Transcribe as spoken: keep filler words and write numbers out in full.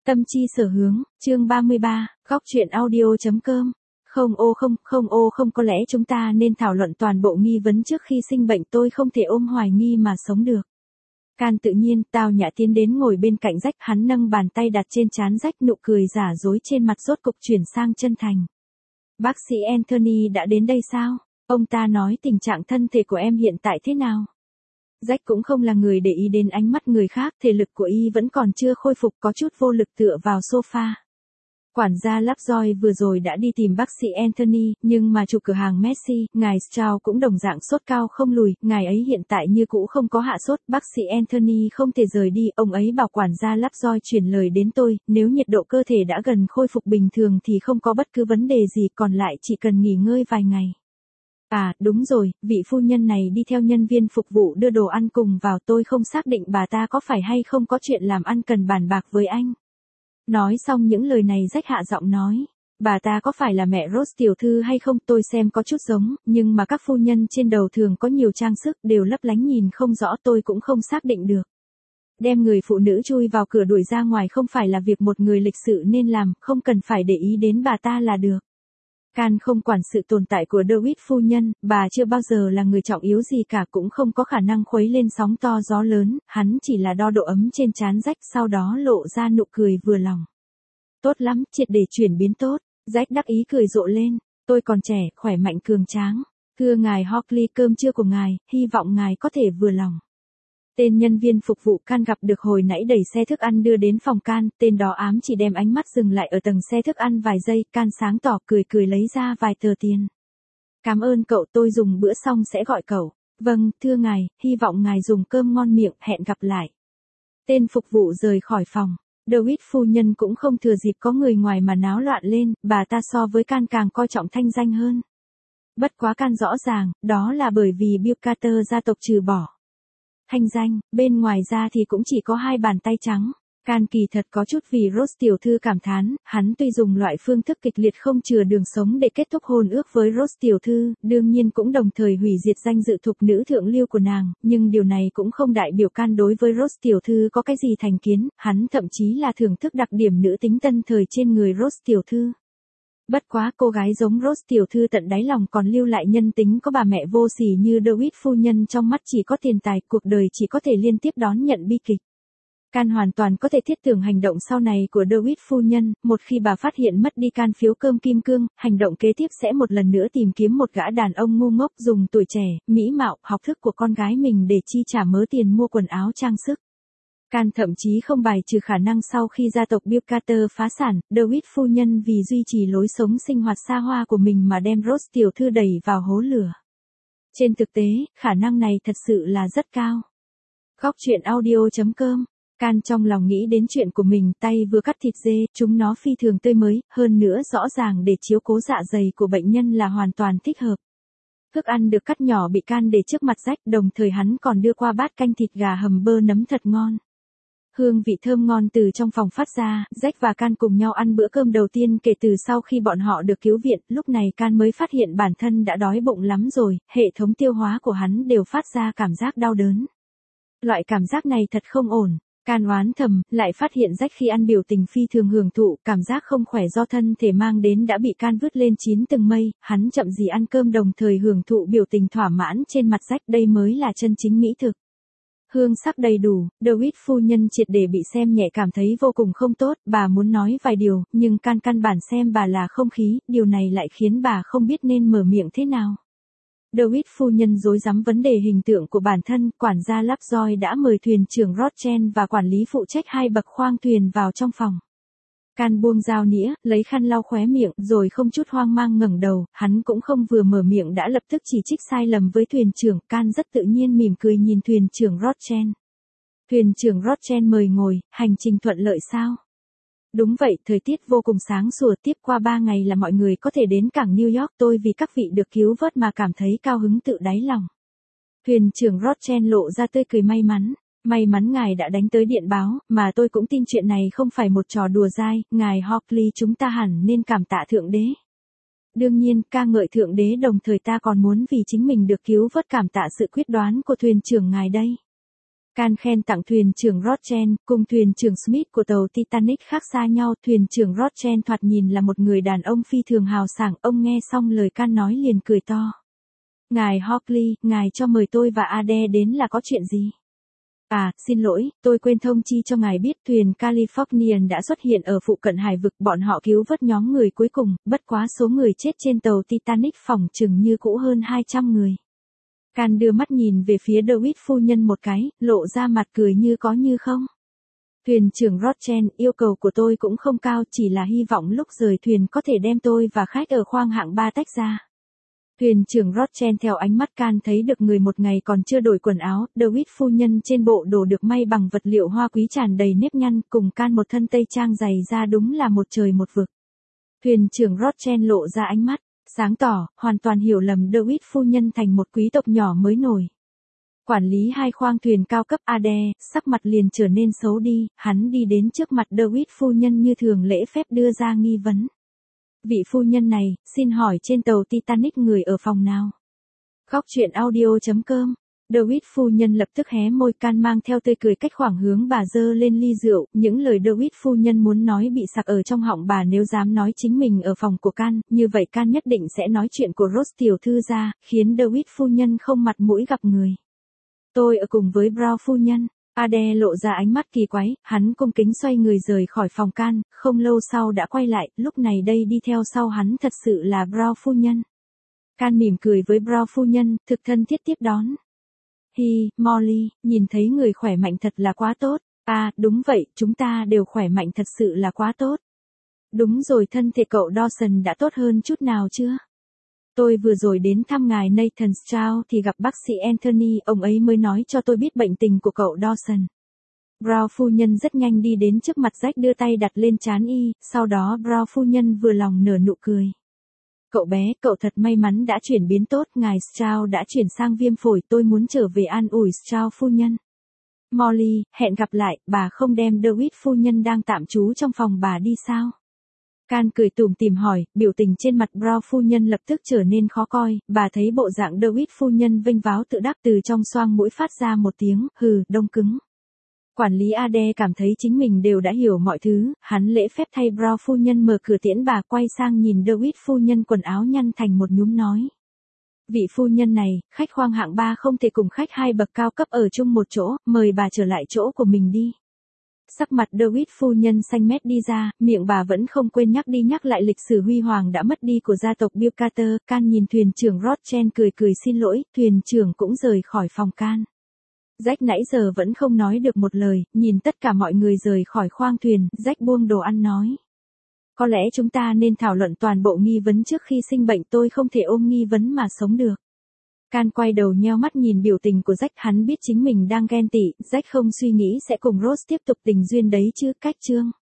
Tâm chi sở hướng, chương ba mươi ba, góc truyện audio.com. Không ô không, không ô không có lẽ chúng ta nên thảo luận toàn bộ nghi vấn trước khi sinh bệnh, tôi không thể ôm hoài nghi mà sống được. Can tự nhiên, Tào Nhã tiến đến ngồi bên cạnh Rách, hắn nâng bàn tay đặt trên trán Rách, nụ cười giả dối trên mặt rốt cục chuyển sang chân thành. Bác sĩ Anthony đã đến đây sao? Ông ta nói tình trạng thân thể của em hiện tại thế nào? Rách cũng không là người để ý đến ánh mắt người khác, thể lực của y vẫn còn chưa khôi phục, có chút vô lực tựa vào sofa. Quản gia Lovejoy vừa rồi đã đi tìm bác sĩ Anthony, nhưng mà chủ cửa hàng Messi, ngài Strauss cũng đồng dạng sốt cao không lùi, ngài ấy hiện tại như cũ không có hạ sốt, bác sĩ Anthony không thể rời đi, ông ấy bảo quản gia Lovejoy truyền lời đến tôi, nếu nhiệt độ cơ thể đã gần khôi phục bình thường thì không có bất cứ vấn đề gì, còn lại chỉ cần nghỉ ngơi vài ngày. À, đúng rồi, vị phu nhân này đi theo nhân viên phục vụ đưa đồ ăn cùng vào, tôi không xác định bà ta có phải hay không có chuyện làm ăn cần bàn bạc với anh. Nói xong những lời này Rách hạ giọng nói, bà ta có phải là mẹ Rose tiểu thư hay không, tôi xem có chút giống, nhưng mà các phu nhân trên đầu thường có nhiều trang sức đều lấp lánh nhìn không rõ, tôi cũng không xác định được. Đem người phụ nữ chui vào cửa đuổi ra ngoài không phải là việc một người lịch sự nên làm, không cần phải để ý đến bà ta là được. Can không quản sự tồn tại của DeWitt phu nhân, bà chưa bao giờ là người trọng yếu gì cả, cũng không có khả năng khuấy lên sóng to gió lớn, hắn chỉ là đo độ ấm trên trán Rách, sau đó lộ ra nụ cười vừa lòng. Tốt lắm, triệt để chuyển biến tốt. Rách đắc ý cười rộ lên, tôi còn trẻ, khỏe mạnh cường tráng. Thưa ngài Hockley, cơm trưa của ngài, hy vọng ngài có thể vừa lòng. Tên nhân viên phục vụ Can gặp được hồi nãy đẩy xe thức ăn đưa đến phòng Can, tên đó ám chỉ đem ánh mắt dừng lại ở tầng xe thức ăn vài giây, Can sáng tỏ cười cười lấy ra vài tờ tiền. Cảm ơn cậu, tôi dùng bữa xong sẽ gọi cậu. Vâng, thưa ngài, hy vọng ngài dùng cơm ngon miệng, hẹn gặp lại. Tên phục vụ rời khỏi phòng. DeWitt phu nhân cũng không thừa dịp có người ngoài mà náo loạn lên, bà ta so với Can càng coi trọng thanh danh hơn. Bất quá Can rõ ràng, đó là bởi vì Bill Carter gia tộc trừ bỏ thanh danh, bên ngoài ra thì cũng chỉ có hai bàn tay trắng. Can kỳ thật có chút vì Rose tiểu thư cảm thán, hắn tuy dùng loại phương thức kịch liệt không chừa đường sống để kết thúc hôn ước với Rose tiểu thư, đương nhiên cũng đồng thời hủy diệt danh dự thục nữ thượng lưu của nàng, nhưng điều này cũng không đại biểu Can đối với Rose tiểu thư có cái gì thành kiến, hắn thậm chí là thưởng thức đặc điểm nữ tính tân thời trên người Rose tiểu thư. Bất quá cô gái giống Rose tiểu thư tận đáy lòng còn lưu lại nhân tính, có bà mẹ vô sỉ như DeWitt phu nhân trong mắt chỉ có tiền tài, cuộc đời chỉ có thể liên tiếp đón nhận bi kịch. Can hoàn toàn có thể thiết tưởng hành động sau này của DeWitt phu nhân, một khi bà phát hiện mất đi Can phiếu cơm kim cương, hành động kế tiếp sẽ một lần nữa tìm kiếm một gã đàn ông ngu ngốc dùng tuổi trẻ, mỹ mạo, học thức của con gái mình để chi trả mớ tiền mua quần áo trang sức. Can thậm chí không bài trừ khả năng sau khi gia tộc Bill Carter phá sản, DeWitt phu nhân vì duy trì lối sống sinh hoạt xa hoa của mình mà đem Rose tiểu thư đẩy vào hố lửa. Trên thực tế, khả năng này thật sự là rất cao. Góc truyện audio.com. Can trong lòng nghĩ đến chuyện của mình, tay vừa cắt thịt dê, chúng nó phi thường tươi mới, hơn nữa rõ ràng để chiếu cố dạ dày của bệnh nhân là hoàn toàn thích hợp. Thức ăn được cắt nhỏ bị Can để trước mặt Rách, đồng thời hắn còn đưa qua bát canh thịt gà hầm bơ nấm thật ngon. Hương vị thơm ngon từ trong phòng phát ra, Rách và Can cùng nhau ăn bữa cơm đầu tiên kể từ sau khi bọn họ được cứu viện, lúc này Can mới phát hiện bản thân đã đói bụng lắm rồi, hệ thống tiêu hóa của hắn đều phát ra cảm giác đau đớn. Loại cảm giác này thật không ổn. Can oán thầm, lại phát hiện Rách khi ăn biểu tình phi thường hưởng thụ, cảm giác không khỏe do thân thể mang đến đã bị Can vứt lên chín tầng mây, hắn chậm gì ăn cơm đồng thời hưởng thụ biểu tình thỏa mãn trên mặt Rách, đây mới là chân chính mỹ thực. Hương sắc đầy đủ, DeWitt phu nhân triệt để bị xem nhẹ cảm thấy vô cùng không tốt, bà muốn nói vài điều, nhưng Can căn bản xem bà là không khí, điều này lại khiến bà không biết nên mở miệng thế nào. DeWitt phu nhân rối rắm vấn đề hình tượng của bản thân, quản gia Lovejoy đã mời thuyền trưởng Rothschild và quản lý phụ trách hai bậc khoang thuyền vào trong phòng. Can buông dao nĩa, lấy khăn lau khóe miệng, rồi không chút hoang mang ngẩng đầu, hắn cũng không vừa mở miệng đã lập tức chỉ trích sai lầm với thuyền trưởng, Can rất tự nhiên mỉm cười nhìn thuyền trưởng Rothschild. Thuyền trưởng Rothschild mời ngồi, hành trình thuận lợi sao? Đúng vậy, thời tiết vô cùng sáng sủa, tiếp qua ba ngày là mọi người có thể đến cảng New York, tôi vì các vị được cứu vớt mà cảm thấy cao hứng tự đáy lòng. Thuyền trưởng Rothschild lộ ra tươi cười may mắn. May mắn ngài đã đánh tới điện báo, mà tôi cũng tin chuyện này không phải một trò đùa dai, ngài Hockley chúng ta hẳn nên cảm tạ Thượng Đế. Đương nhiên, ca ngợi Thượng Đế đồng thời ta còn muốn vì chính mình được cứu vớt cảm tạ sự quyết đoán của thuyền trưởng ngài đây. Can khen tặng thuyền trưởng Rothschild, cùng thuyền trưởng Smith của tàu Titanic khác xa nhau. Thuyền trưởng Rothschild thoạt nhìn là một người đàn ông phi thường hào sảng. Ông nghe xong lời Can nói liền cười to. Ngài Hockley, ngài cho mời tôi và Ade đến là có chuyện gì? À, xin lỗi, tôi quên thông chi cho ngài biết thuyền Californian đã xuất hiện ở phụ cận hải vực. Bọn họ cứu vớt nhóm người cuối cùng, bất quá số người chết trên tàu Titanic phỏng chừng như cũ hơn hai trăm người. Can đưa mắt nhìn về phía David phu nhân một cái, lộ ra mặt cười như có như không. Thuyền trưởng Rothschild, yêu cầu của tôi cũng không cao, chỉ là hy vọng lúc rời thuyền có thể đem tôi và khách ở khoang hạng ba tách ra. Thuyền trưởng Rothschild theo ánh mắt Can thấy được người một ngày còn chưa đổi quần áo. David phu nhân trên bộ đồ được may bằng vật liệu hoa quý tràn đầy nếp nhăn, cùng Can một thân tây trang dày da đúng là một trời một vực. Thuyền trưởng Rothschild lộ ra ánh mắt sáng tỏ, hoàn toàn hiểu lầm David phu nhân thành một quý tộc nhỏ mới nổi. Quản lý hai khoang thuyền cao cấp Ade, sắc mặt liền trở nên xấu đi, hắn đi đến trước mặt David phu nhân như thường lễ phép đưa ra nghi vấn. Vị phu nhân này, xin hỏi trên tàu Titanic người ở phòng nào? Góc truyện audio chấm com. David phu nhân lập tức hé môi. Can mang theo tươi cười cách khoảng hướng bà dơ lên ly rượu. Những lời David phu nhân muốn nói bị sặc ở trong họng bà. Nếu dám nói chính mình ở phòng của Can, như vậy Can nhất định sẽ nói chuyện của Rose tiểu thư ra, khiến David phu nhân không mặt mũi gặp người. Tôi ở cùng với Brown phu nhân. Ade lộ ra ánh mắt kỳ quái, hắn cung kính xoay người rời khỏi phòng Can, không lâu sau đã quay lại, lúc này đây đi theo sau hắn thật sự là Brown phu nhân. Can mỉm cười với Brown phu nhân, thực thân thiết tiếp đón. Hi, Molly, nhìn thấy người khỏe mạnh thật là quá tốt. À, đúng vậy, chúng ta đều khỏe mạnh thật sự là quá tốt. Đúng rồi, thân thể cậu Dawson đã tốt hơn chút nào chưa? Tôi vừa rồi đến thăm ngài Nathan Strauss thì gặp bác sĩ Anthony, ông ấy mới nói cho tôi biết bệnh tình của cậu Dawson. Brown phu nhân rất nhanh đi đến trước mặt Jack đưa tay đặt lên trán y, sau đó Brown phu nhân vừa lòng nở nụ cười. Cậu bé, cậu thật may mắn đã chuyển biến tốt, ngài Strauss đã chuyển sang viêm phổi, tôi muốn trở về an ủi Strauss phu nhân. Molly, hẹn gặp lại, bà không đem David phu nhân đang tạm trú trong phòng bà đi sao? Can cười tủm tỉm hỏi, biểu tình trên mặt Brown phu nhân lập tức trở nên khó coi, bà thấy bộ dạng David phu nhân vênh váo tự đắc từ trong xoang mũi phát ra một tiếng, hừ, đông cứng. Quản lý Ade cảm thấy chính mình đều đã hiểu mọi thứ, hắn lễ phép thay Brown phu nhân mở cửa tiễn bà, quay sang nhìn David phu nhân quần áo nhăn thành một nhúm nói. Vị phu nhân này, khách khoang hạng ba không thể cùng khách hai bậc cao cấp ở chung một chỗ, mời bà trở lại chỗ của mình đi. Sắc mặt David phu nhân xanh mét đi ra, miệng bà vẫn không quên nhắc đi nhắc lại lịch sử huy hoàng đã mất đi của gia tộc Bill Carter. Can nhìn thuyền trưởng Rothschild cười cười xin lỗi, thuyền trưởng cũng rời khỏi phòng Can. Jack nãy giờ vẫn không nói được một lời, nhìn tất cả mọi người rời khỏi khoang thuyền, Jack buông đồ ăn nói. Có lẽ chúng ta nên thảo luận toàn bộ nghi vấn trước khi sinh bệnh, tôi không thể ôm nghi vấn mà sống được. Can quay đầu nheo mắt nhìn biểu tình của Jack, hắn biết chính mình đang ghen tị, Jack không suy nghĩ sẽ cùng Rose tiếp tục tình duyên đấy chứ, cách chương.